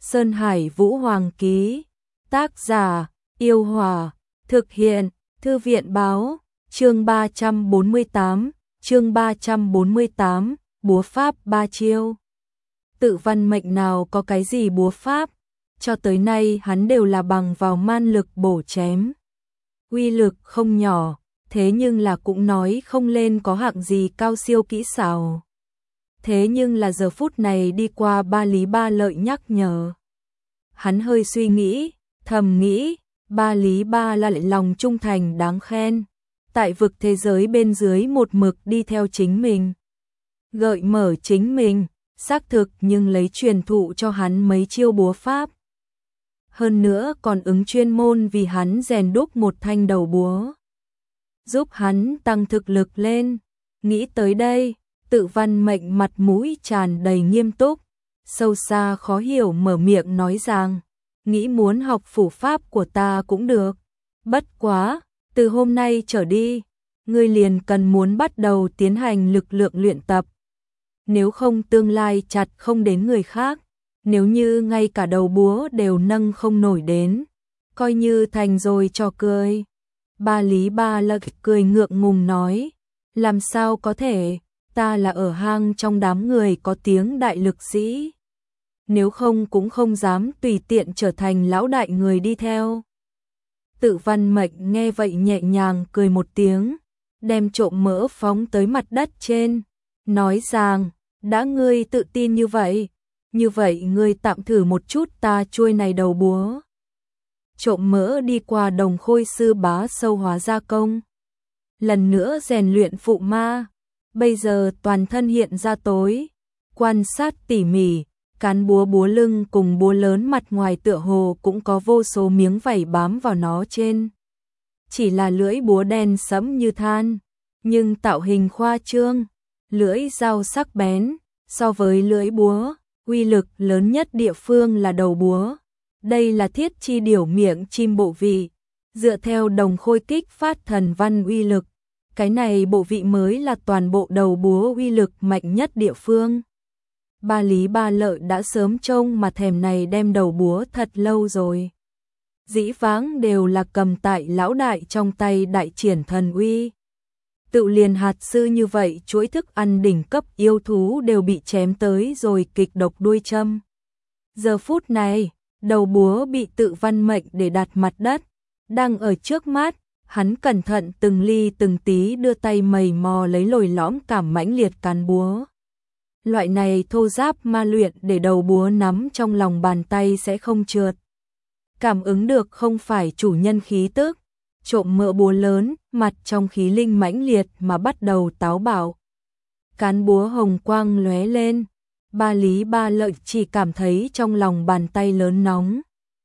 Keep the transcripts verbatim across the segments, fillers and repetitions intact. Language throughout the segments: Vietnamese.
Sơn Hải Vũ Hoàng ký. Tác giả: Yêu Hòa. Thực hiện: Thư viện báo. Chương ba trăm bốn mươi tám, chương ba trăm bốn mươi tám, búa pháp ba chiêu. Tự văn mệnh nào có cái gì búa pháp, cho tới nay hắn đều là bằng vào man lực bổ chém. Uy lực không nhỏ, thế nhưng là cũng nói không lên có hạng gì cao siêu kỹ xảo. Thế nhưng là giờ phút này đi qua Ba Lý Ba Lợi nhắc nhở. Hắn hơi suy nghĩ, thầm nghĩ, Ba Lý Ba là lại lòng trung thành đáng khen. Tại vực thế giới bên dưới một mực đi theo chính mình. Gợi mở chính mình, xác thực nhưng lấy truyền thụ cho hắn mấy chiêu búa pháp. Hơn nữa còn ứng chuyên môn vì hắn rèn đúc một thanh đầu búa. Giúp hắn tăng thực lực lên. Nghĩ tới đây, Tự Văn Mệnh mặt mũi tràn đầy nghiêm túc, sâu xa khó hiểu mở miệng nói rằng, nghĩ muốn học phủ pháp của ta cũng được. Bất quá, từ hôm nay trở đi, ngươi liền cần muốn bắt đầu tiến hành lực lượng luyện tập. Nếu không tương lai chặt không đến người khác, nếu như ngay cả đầu búa đều nâng không nổi đến, coi như thành rồi trò cười. Ba Lý Ba Lợi cười ngượng ngùng nói, làm sao có thể, ta là ở hang trong đám người có tiếng đại lực sĩ. Nếu không cũng không dám tùy tiện trở thành lão đại người đi theo. Tự Văn Mệnh nghe vậy nhẹ nhàng cười một tiếng, đem trộm mỡ phóng tới mặt đất trên, nói rằng, đã ngươi tự tin như vậy, như vậy ngươi tạm thử một chút ta chuôi này đầu búa. Trộm mỡ đi qua đồng khôi sư bá sâu hóa gia công. Lần nữa rèn luyện phụ ma, bây giờ toàn thân hiện ra tối, quan sát tỉ mỉ, cán búa búa lưng cùng búa lớn mặt ngoài tựa hồ cũng có vô số miếng vảy bám vào nó trên. Chỉ là lưỡi búa đen sẫm như than, nhưng tạo hình khoa trương, lưỡi dao sắc bén, so với lưỡi búa, uy lực lớn nhất địa phương là đầu búa. Đây là thiết chi điểu miệng chim bộ vị, dựa theo đồng khôi kích phát thần văn uy lực, cái này bộ vị mới là toàn bộ đầu búa uy lực mạnh nhất địa phương. Ba Lý Ba Lợi đã sớm trông mà thèm này đem đầu búa thật lâu rồi. Dĩ vãng đều là cầm tại lão đại trong tay đại triển thần uy. Tự liền hạt sư như vậy chuỗi thức ăn đỉnh cấp yêu thú đều bị chém tới rồi kịch độc đuôi châm. Giờ phút này, đầu búa bị Tự Văn Mệnh để đặt mặt đất, đang ở trước mắt, hắn cẩn thận từng ly từng tí đưa tay mầy mò lấy lồi lõm cảm mãnh liệt cán búa. Loại này thô giáp ma luyện để đầu búa nắm trong lòng bàn tay sẽ không trượt. Cảm ứng được không phải chủ nhân khí tức, trộm mỡ búa lớn, mặt trong khí linh mãnh liệt mà bắt đầu táo bạo. Cán búa hồng quang lóe lên, Ba Lý Ba Lợi chỉ cảm thấy trong lòng bàn tay lớn nóng.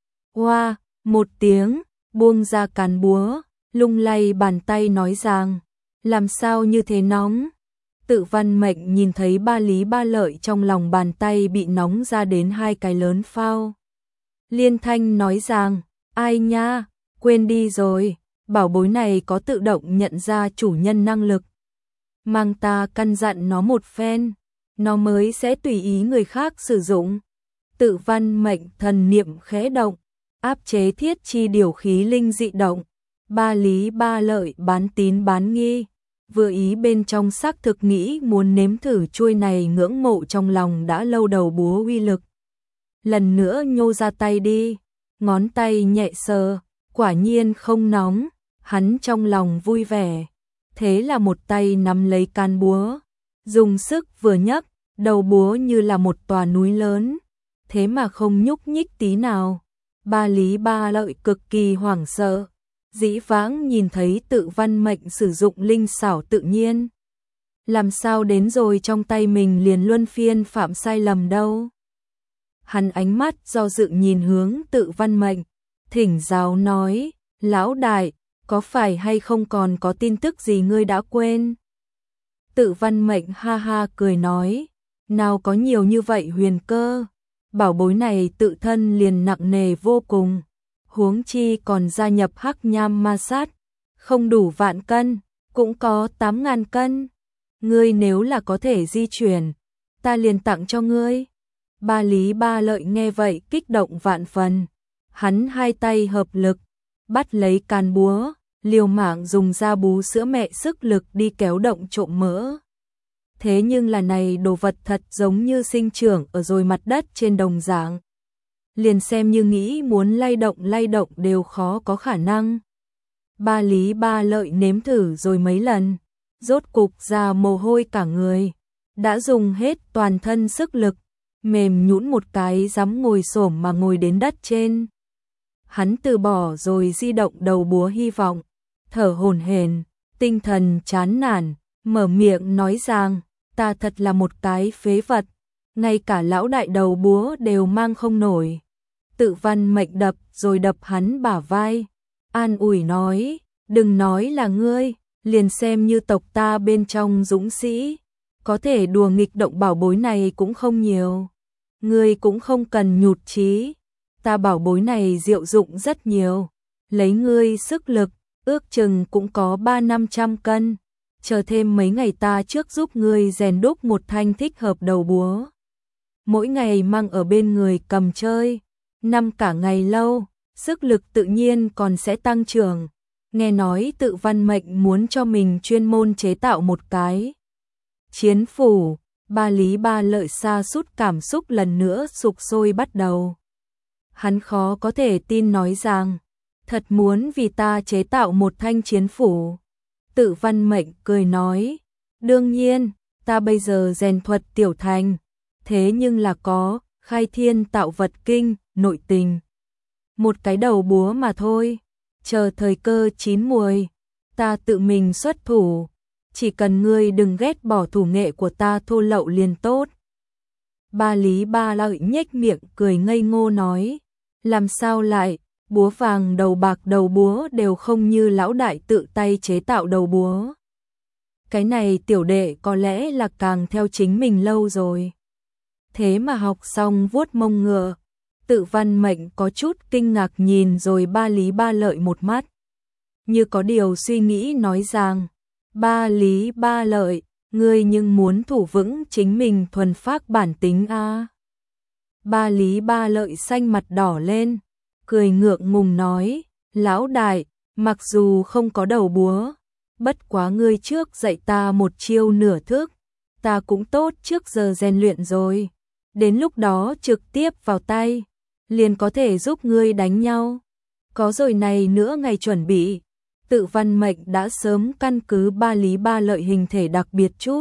Oa, một tiếng, buông ra cán búa, lung lay bàn tay nói rằng, làm sao như thế nóng? Tự Văn Mệnh nhìn thấy Ba Lý Ba Lợi trong lòng bàn tay bị nóng ra đến hai cái lớn phao. Liên thanh nói rằng, ai nha, quên đi rồi, bảo bối này có tự động nhận ra chủ nhân năng lực. Mang ta căn dặn nó một phen, nó mới sẽ tùy ý người khác sử dụng. Tự Văn Mệnh thần niệm khẽ động, áp chế thiết chi điều khí linh dị động. Ba Lý Ba Lợi bán tín bán nghi, vừa ý bên trong xác thực nghĩ muốn nếm thử chuôi này ngưỡng mộ trong lòng đã lâu đầu búa uy lực. Lần nữa nhô ra tay đi, ngón tay nhẹ sờ, quả nhiên không nóng, hắn trong lòng vui vẻ. Thế là một tay nắm lấy can búa, dùng sức vừa nhấc, đầu búa như là một tòa núi lớn, thế mà không nhúc nhích tí nào. Ba Lý Ba Lợi cực kỳ hoảng sợ. Dĩ vãng nhìn thấy Tự Văn Mệnh sử dụng linh xảo tự nhiên, làm sao đến rồi trong tay mình liền luân phiên phạm sai lầm đâu. Hắn ánh mắt do dự nhìn hướng Tự Văn Mệnh, thỉnh giáo nói, lão đại, có phải hay không còn có tin tức gì ngươi đã quên? Tự Văn Mệnh ha ha cười nói, nào có nhiều như vậy huyền cơ, bảo bối này tự thân liền nặng nề vô cùng. Huống chi còn gia nhập hắc nham ma sát, không đủ vạn cân, cũng có tám ngàn cân. Ngươi nếu là có thể di chuyển, ta liền tặng cho ngươi. Ba Lý Ba Lợi nghe vậy kích động vạn phần, hắn hai tay hợp lực, bắt lấy can búa, liều mạng dùng da bú sữa mẹ sức lực đi kéo động trộm mỡ. Thế nhưng là này đồ vật thật giống như sinh trưởng ở rồi mặt đất trên đồng dạng. Liền xem như nghĩ muốn lay động lay động đều khó có khả năng. Ba Lý Ba Lợi nếm thử rồi mấy lần, rốt cục ra mồ hôi cả người, đã dùng hết toàn thân sức lực, mềm nhũn một cái dám ngồi xổm mà ngồi đến đất trên. Hắn từ bỏ rồi di động đầu búa hy vọng, thở hổn hển, tinh thần chán nản, mở miệng nói rằng, ta thật là một cái phế vật, ngay cả lão đại đầu búa đều mang không nổi. Tự Văn Mệnh đập rồi đập hắn bả vai, an ủi nói, đừng nói là ngươi, liền xem như tộc ta bên trong dũng sĩ, có thể đùa nghịch động bảo bối này cũng không nhiều. Ngươi cũng không cần nhụt chí, ta bảo bối này diệu dụng rất nhiều, lấy ngươi sức lực, ước chừng cũng có ba năm trăm cân, chờ thêm mấy ngày ta trước giúp ngươi rèn đúc một thanh thích hợp đầu búa. Mỗi ngày mang ở bên người cầm chơi, năm cả ngày lâu, sức lực tự nhiên còn sẽ tăng trưởng. Nghe nói Tự Văn Mệnh muốn cho mình chuyên môn chế tạo một cái chiến phủ, Ba Lý Ba Lợi sa sút cảm xúc lần nữa sục sôi bắt đầu. Hắn khó có thể tin nói rằng, thật muốn vì ta chế tạo một thanh chiến phủ. Tự Văn Mệnh cười nói, đương nhiên, ta bây giờ rèn thuật tiểu thành, thế nhưng là có khai thiên tạo vật kinh, nội tình. Một cái đầu búa mà thôi, chờ thời cơ chín muồi, ta tự mình xuất thủ, chỉ cần ngươi đừng ghét bỏ thủ nghệ của ta thô lậu liền tốt. Ba Lý Ba Lợi nhếch miệng cười ngây ngô nói, làm sao lại, búa vàng đầu bạc đầu búa đều không như lão đại tự tay chế tạo đầu búa. Cái này tiểu đệ có lẽ là càng theo chính mình lâu rồi. Thế mà học xong vuốt mông ngựa, Tự Văn Mệnh có chút kinh ngạc nhìn rồi Ba Lý Ba Lợi một mắt. Như có điều suy nghĩ nói rằng, Ba Lý Ba Lợi, ngươi nhưng muốn thủ vững chính mình thuần phác bản tính a. À? Ba Lý Ba Lợi xanh mặt đỏ lên, cười ngượng ngùng nói, lão đại, mặc dù không có đầu búa, bất quá ngươi trước dạy ta một chiêu nửa thức, ta cũng tốt trước giờ rèn luyện rồi, đến lúc đó trực tiếp vào tay, liền có thể giúp ngươi đánh nhau. Có rồi này nữa ngày chuẩn bị, Tự Văn Mệnh đã sớm căn cứ Ba Lý Ba Lợi hình thể đặc biệt chút.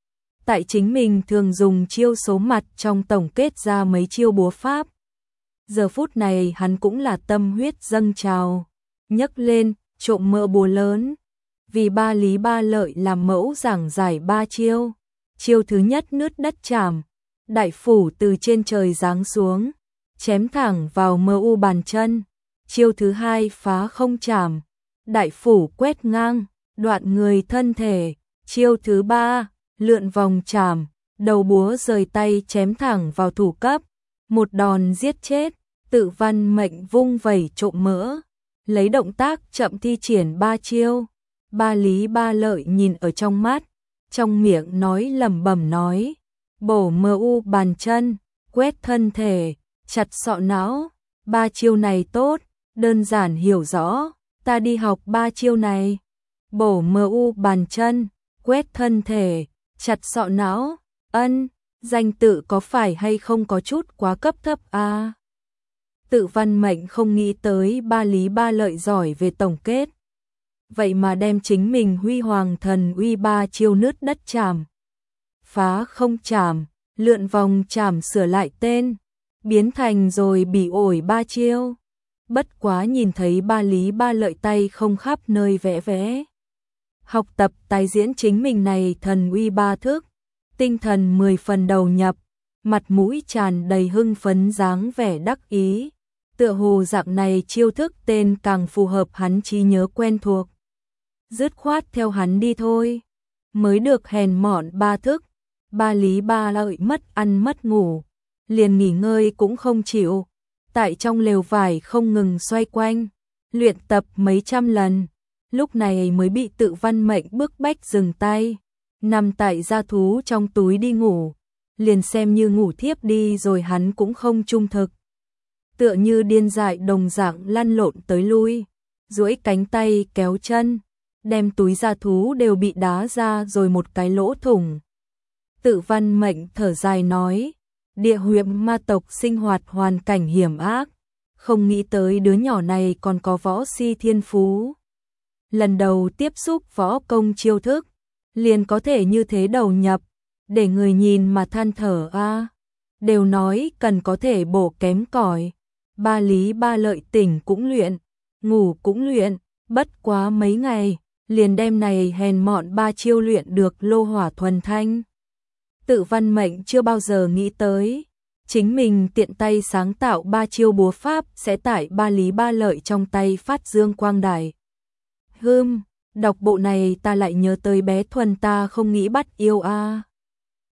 Tại chính mình thường dùng chiêu số mặt trong tổng kết ra mấy chiêu búa pháp. Giờ phút này hắn cũng là tâm huyết dâng trào, nhấc lên, trộm mỡ búa lớn. Vì Ba Lý Ba Lợi làm mẫu giảng giải ba chiêu. Chiêu thứ nhất nứt đất chảm, đại phủ từ trên trời giáng xuống, chém thẳng vào mơ u bàn chân. Chiêu thứ hai phá không chảm, đại phủ quét ngang, đoạn người thân thể. Chiêu thứ ba, lượn vòng chảm, đầu búa rời tay chém thẳng vào thủ cấp, một đòn giết chết. Tự Văn Mệnh vung vẩy trộm mỡ, lấy động tác chậm thi triển ba chiêu. Ba Lý Ba Lợi nhìn ở trong mắt, trong miệng nói lẩm bẩm nói, bổ mơ u bàn chân, quét thân thể, chặt sọ não, ba chiêu này tốt, đơn giản hiểu rõ, ta đi học ba chiêu này. Bổ mơ u bàn chân, quét thân thể, chặt sọ não, ân, danh tự có phải hay không có chút quá cấp thấp a? À? Tự Văn Mệnh không nghĩ tới Ba Lý Ba Lợi giỏi về tổng kết. Vậy mà đem chính mình huy hoàng thần uy ba chiêu nứt đất chảm, phá không chảm, lượn vòng chảm sửa lại tên, biến thành rồi bị ổi ba chiêu. Bất quá nhìn thấy Ba Lý Ba Lợi tay không khắp nơi vẽ vẽ. Học tập tái diễn chính mình này thần uy ba thức, tinh thần mười phần đầu nhập, mặt mũi tràn đầy hưng phấn dáng vẻ đắc ý. Tựa hồ dạng này chiêu thức tên càng phù hợp hắn trí nhớ quen thuộc. Dứt khoát theo hắn đi thôi. Mới được hèn mọn ba thức, Ba Lý Ba Lợi mất ăn mất ngủ, liền nghỉ ngơi cũng không chịu. Tại trong lều vải không ngừng xoay quanh, luyện tập mấy trăm lần, lúc này mới bị Tự Văn Mệnh bức bách dừng tay, nằm tại gia thú trong túi đi ngủ. liền xem như ngủ thiếp đi rồi hắn cũng không trung thực. Tựa như điên dại đồng dạng lăn lộn tới lui, duỗi cánh tay kéo chân, đem túi da thú đều bị đá ra rồi một cái lỗ thủng. Tự Văn Mệnh thở dài nói, địa huyệt ma tộc sinh hoạt hoàn cảnh hiểm ác, không nghĩ tới đứa nhỏ này còn có võ si thiên phú. Lần đầu tiếp xúc võ công chiêu thức, liền có thể như thế đầu nhập, để người nhìn mà than thở a. Đều nói cần có thể bổ kém cỏi, ba lý ba lợi tỉnh cũng luyện, ngủ cũng luyện, bất quá mấy ngày, liền đem này hèn mọn ba chiêu luyện được lô hỏa thuần thanh. Tự Văn Mệnh chưa bao giờ nghĩ tới, chính mình tiện tay sáng tạo ba chiêu búa pháp sẽ tại ba lý ba lợi trong tay phát dương quang đại. Hừm, đọc bộ này ta lại nhớ tới bé Thuần ta không nghĩ bắt yêu a.